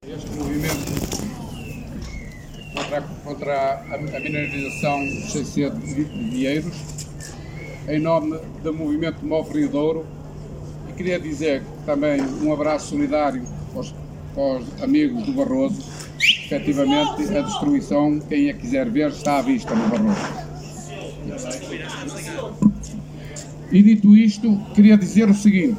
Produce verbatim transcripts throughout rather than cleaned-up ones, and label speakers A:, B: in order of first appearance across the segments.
A: Este movimento contra, contra a, a mineralização de Seixete de Vieiros, em nome do movimento Move Rio Douro, e queria dizer também um abraço solidário aos, aos amigos do Barroso. Efetivamente, a destruição, quem a quiser ver, está à vista no Barroso. E dito isto, queria dizer o seguinte: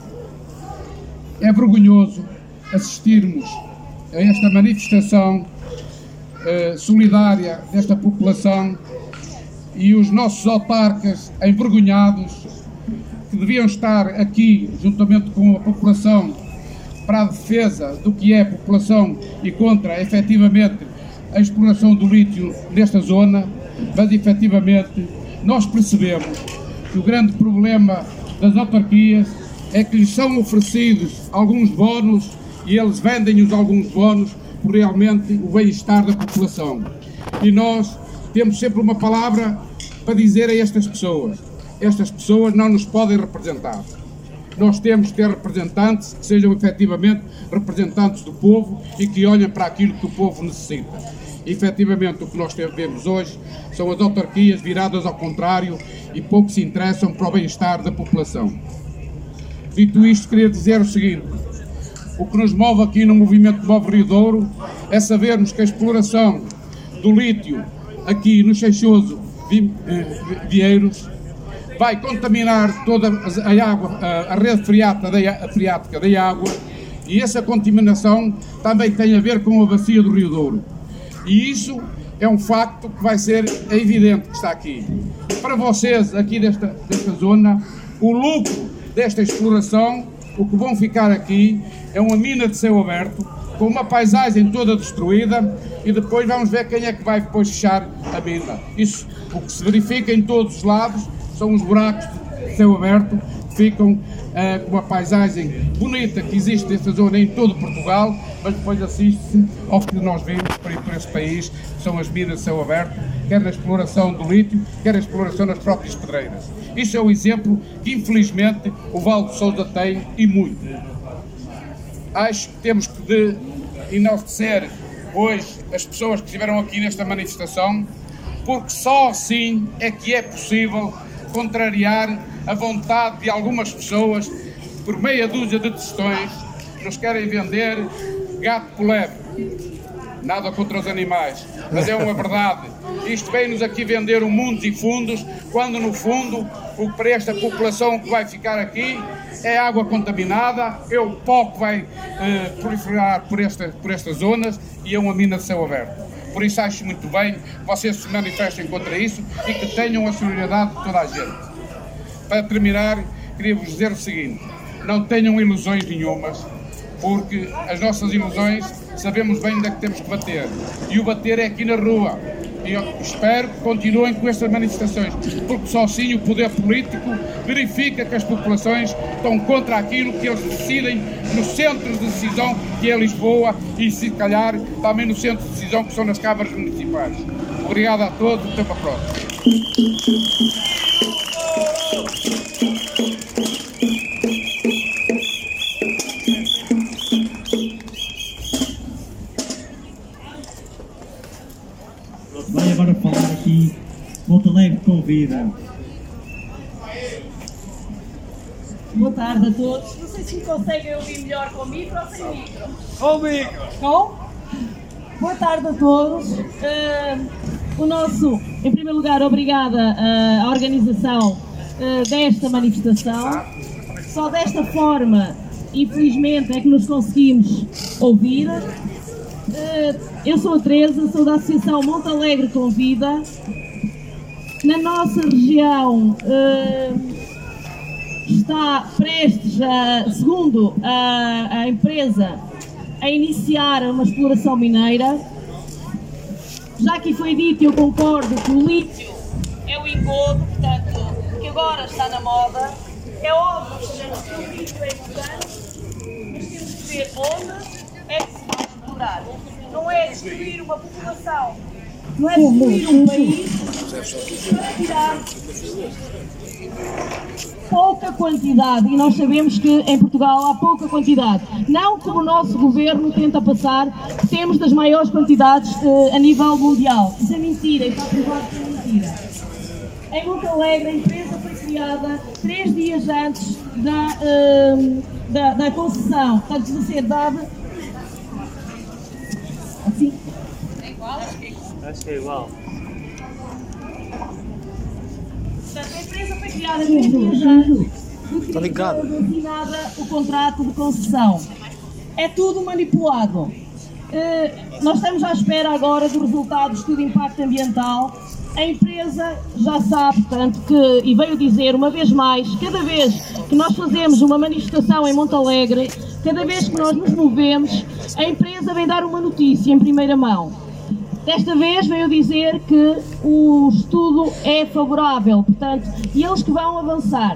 A: é vergonhoso assistirmos a esta manifestação eh, solidária desta população e os nossos autarcas envergonhados, que deviam estar aqui juntamente com a população para a defesa do que é a população e contra, efetivamente, a exploração do lítio nesta zona, mas efetivamente nós percebemos que o grande problema das autarquias é que lhes são oferecidos alguns bónus e eles vendem-os alguns bónus por realmente o bem-estar da população. E nós temos sempre uma palavra para dizer a estas pessoas: estas pessoas não nos podem representar. Nós temos que ter representantes que sejam efetivamente representantes do povo e que olhem para aquilo que o povo necessita. E, efetivamente, o que nós vemos hoje são as autarquias viradas ao contrário e pouco se interessam para o bem-estar da população. Dito isto, queria dizer o seguinte: o que nos move aqui no movimento Move Rio Douro é sabermos que a exploração do lítio aqui no Seixoso Vieiros vai contaminar toda a água, a rede freática da água, e essa contaminação também tem a ver com a bacia do Rio Douro. E isso é um facto que vai ser evidente que está aqui. Para vocês aqui desta, desta zona, o lucro desta exploração, o que vão ficar aqui é uma mina de céu aberto, com uma paisagem toda destruída, e depois vamos ver quem é que vai depois fechar a mina. Isso, o que se verifica em todos os lados, são os buracos de céu aberto, que ficam uh, com uma paisagem bonita que existe nesta zona em todo Portugal, mas depois assiste-se ao que nós vemos por, por esse país, que são as minas de céu aberto, quer na exploração do lítio, quer na exploração das próprias pedreiras. Isso é o exemplo que, infelizmente, o Vale de Sousa tem, e muito. Acho que temos que de enaltecer hoje as pessoas que estiveram aqui nesta manifestação, porque só assim é que é possível contrariar a vontade de algumas pessoas, por meia dúzia de testões, que nos querem vender gato por lebre. Nada contra os animais, mas é uma verdade. Isto vem-nos aqui vender um mundos e fundos, quando no fundo o que para esta população que vai ficar aqui é água contaminada, é o pó que vai eh, proliferar por, esta, por estas zonas, e é uma mina de céu aberto. Por isso acho muito bem que vocês se manifestem contra isso e que tenham a solidariedade de toda a gente. Para terminar, queria vos dizer o seguinte: não tenham ilusões nenhumas, porque as nossas ilusões sabemos bem onde é que temos que bater, e o bater é aqui na rua. E eu espero que continuem com estas manifestações, porque só assim o poder político verifica que as populações estão contra aquilo que eles decidem no centro de decisão, que é Lisboa, e se calhar também no centro de decisão, que são nas câmaras municipais. Obrigado a todos, até para a próxima.
B: Vai agora falar aqui Montalegre Convida.
C: Boa tarde a todos. Não sei se me conseguem ouvir melhor com micro ou sem micro.
D: Com micro!
C: Com? Boa tarde a todos. Uh, o nosso, em primeiro lugar, obrigada uh, à organização uh, desta manifestação. Só desta forma, infelizmente, é que nos conseguimos ouvir. Uh, eu sou a Teresa, sou da Associação Montalegre Convida. Na nossa região uh, está prestes, a, segundo a, a empresa, a iniciar uma exploração mineira. Já que foi dito, eu concordo que o lítio é o engodo, portanto, que agora está na moda. É óbvio que o lítio é importante, mas temos que ver onde é que se vai explorar. Não é destruir uma população não é destruir um país para tirar pouca quantidade, e nós sabemos que em Portugal há pouca quantidade. Não como o nosso governo tenta passar, que temos das maiores quantidades uh, a nível mundial. Isso é mentira, e está provado que é mentira. Em Monte Alegre, a empresa foi criada três dias antes da, uh, da, da concessão. Portanto, de ser dada... Assim?
D: É igual?
E: Acho que é igual.
C: Portanto, a empresa foi criada três dias antes de que foi assinada o contrato de concessão. É tudo manipulado. Uh, nós estamos à espera agora do resultado do estudo de impacto ambiental. A empresa já sabe, portanto, que, e veio dizer uma vez mais, cada vez que nós fazemos uma manifestação em Monte Alegre, cada vez que nós nos movemos, a empresa vem dar uma notícia em primeira mão. Desta vez veio dizer que o estudo é favorável, portanto, e eles que vão avançar.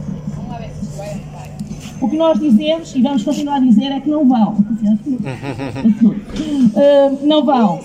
C: O que nós dizemos, e vamos continuar a dizer, é que não vão. uh, não vão.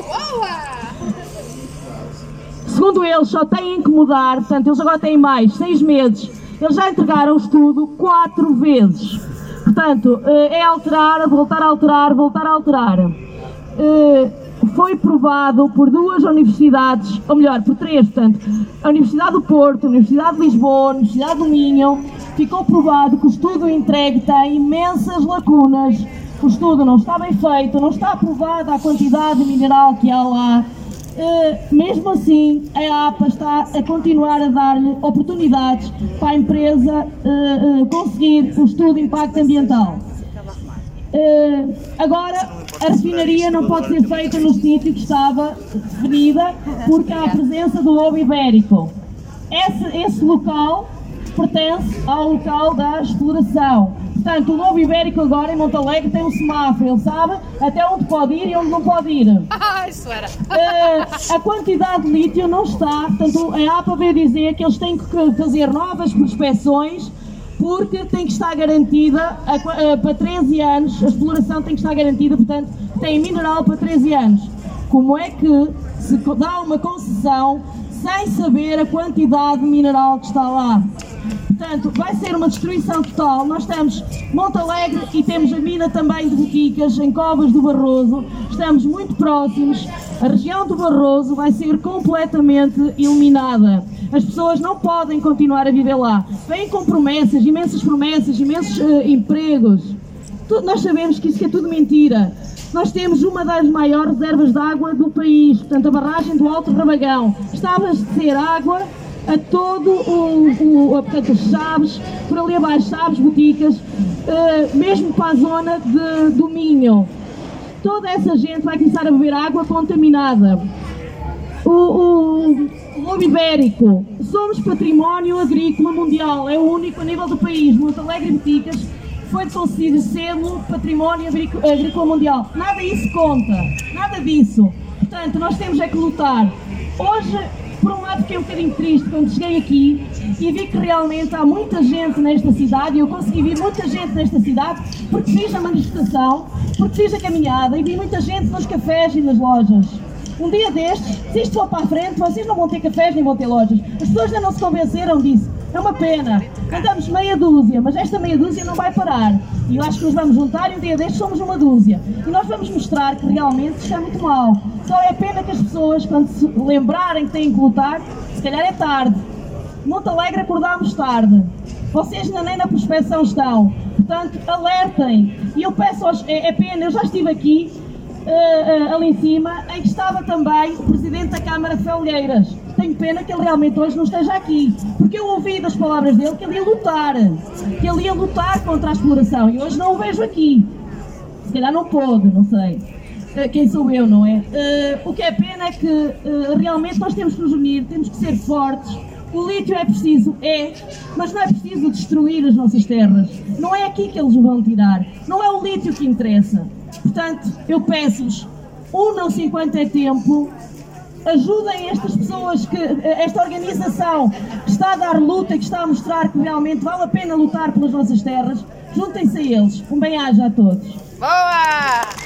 C: Segundo eles, só têm que mudar, portanto, eles agora têm mais, seis meses. Eles já entregaram o estudo quatro vezes. Portanto, uh, é alterar, voltar a alterar, voltar a alterar. Uh, Foi provado por duas universidades, ou melhor, por três, portanto, a Universidade do Porto, a Universidade de Lisboa, a Universidade do Minho, ficou provado que o estudo entregue tem imensas lacunas, o estudo não está bem feito, não está aprovada a quantidade de mineral que há lá. Uh, mesmo assim, a APA está a continuar a dar-lhe oportunidades para a empresa uh, uh, conseguir o estudo de impacto ambiental. Uh, agora, a refinaria não pode ser feita no sítio que estava definida, porque há a presença do lobo ibérico. Esse, esse local pertence ao local da exploração. Portanto, o lobo ibérico agora em Monte Alegre tem um semáforo, ele sabe até onde pode ir e onde não pode ir.
D: Ah, isso era.
C: Uh, a quantidade de lítio não está, portanto, a APA veio dizer que eles têm que fazer novas prospecções, porque tem que estar garantida a, a, para treze anos, a exploração tem que estar garantida, portanto, tem mineral para treze anos. Como é que se dá uma concessão sem saber a quantidade de mineral que está lá? Portanto, vai ser uma destruição total. Nós estamos em Monte Alegre e temos a mina também de Boticas, em Covas do Barroso. Estamos muito próximos. A região do Barroso vai ser completamente eliminada. As pessoas não podem continuar a viver lá. Vêm com promessas, imensas promessas, imensos uh, empregos. Tudo, nós sabemos que isso é tudo mentira. Nós temos uma das maiores reservas de água do país, portanto, a barragem do Alto Rabagão. Está a abastecer água a todo o, o portanto, as Chaves, por ali abaixo, Chaves, Boticas, uh, mesmo para a zona de, do Minho. Toda essa gente vai começar a beber água contaminada. O, o, o lobo ibérico, somos património agrícola mundial, é o único a nível do país. Monte Alegre e Boticas foi concedido selo património agrícola mundial. Nada disso conta, nada disso. Portanto, nós temos é que lutar. Hoje, por um lado, fiquei um bocadinho triste quando cheguei aqui e vi que realmente há muita gente nesta cidade, e eu consegui ver muita gente nesta cidade porque fiz a manifestação, porque fiz a caminhada e vi muita gente nos cafés e nas lojas. Um dia destes, se isto for para a frente, vocês não vão ter cafés nem vão ter lojas. As pessoas ainda não se convenceram disso. É uma pena. Andamos meia dúzia, mas esta meia dúzia não vai parar. E eu acho que nos vamos juntar e um dia destes somos uma dúzia. E nós vamos mostrar que realmente isto é muito mau. Só é pena que as pessoas, quando se lembrarem que têm que lutar, se calhar é tarde. Monte Alegre acordámos tarde. Vocês ainda nem na prospecção estão. Portanto, alertem. E eu peço aos... É, é pena, eu já estive aqui, uh, uh, ali em cima, em que estava também o Presidente da Câmara de Felgueiras. Tenho pena que ele realmente hoje não esteja aqui, porque eu ouvi das palavras dele que ele ia lutar, que ele ia lutar contra a exploração, e hoje não o vejo aqui. Se calhar não pôde, não sei. Uh, quem sou eu, não é? Uh, o que é pena é que uh, realmente nós temos que nos unir, temos que ser fortes. O lítio é preciso, é, mas não é preciso destruir as nossas terras. Não é aqui que eles o vão tirar. Não é o lítio que interessa. Portanto, eu peço-vos, unam-se enquanto é tempo. Ajudem estas pessoas, que, esta organização que está a dar luta e que está a mostrar que realmente vale a pena lutar pelas nossas terras. Juntem-se a eles. Um bem-aja a todos.
D: Boa!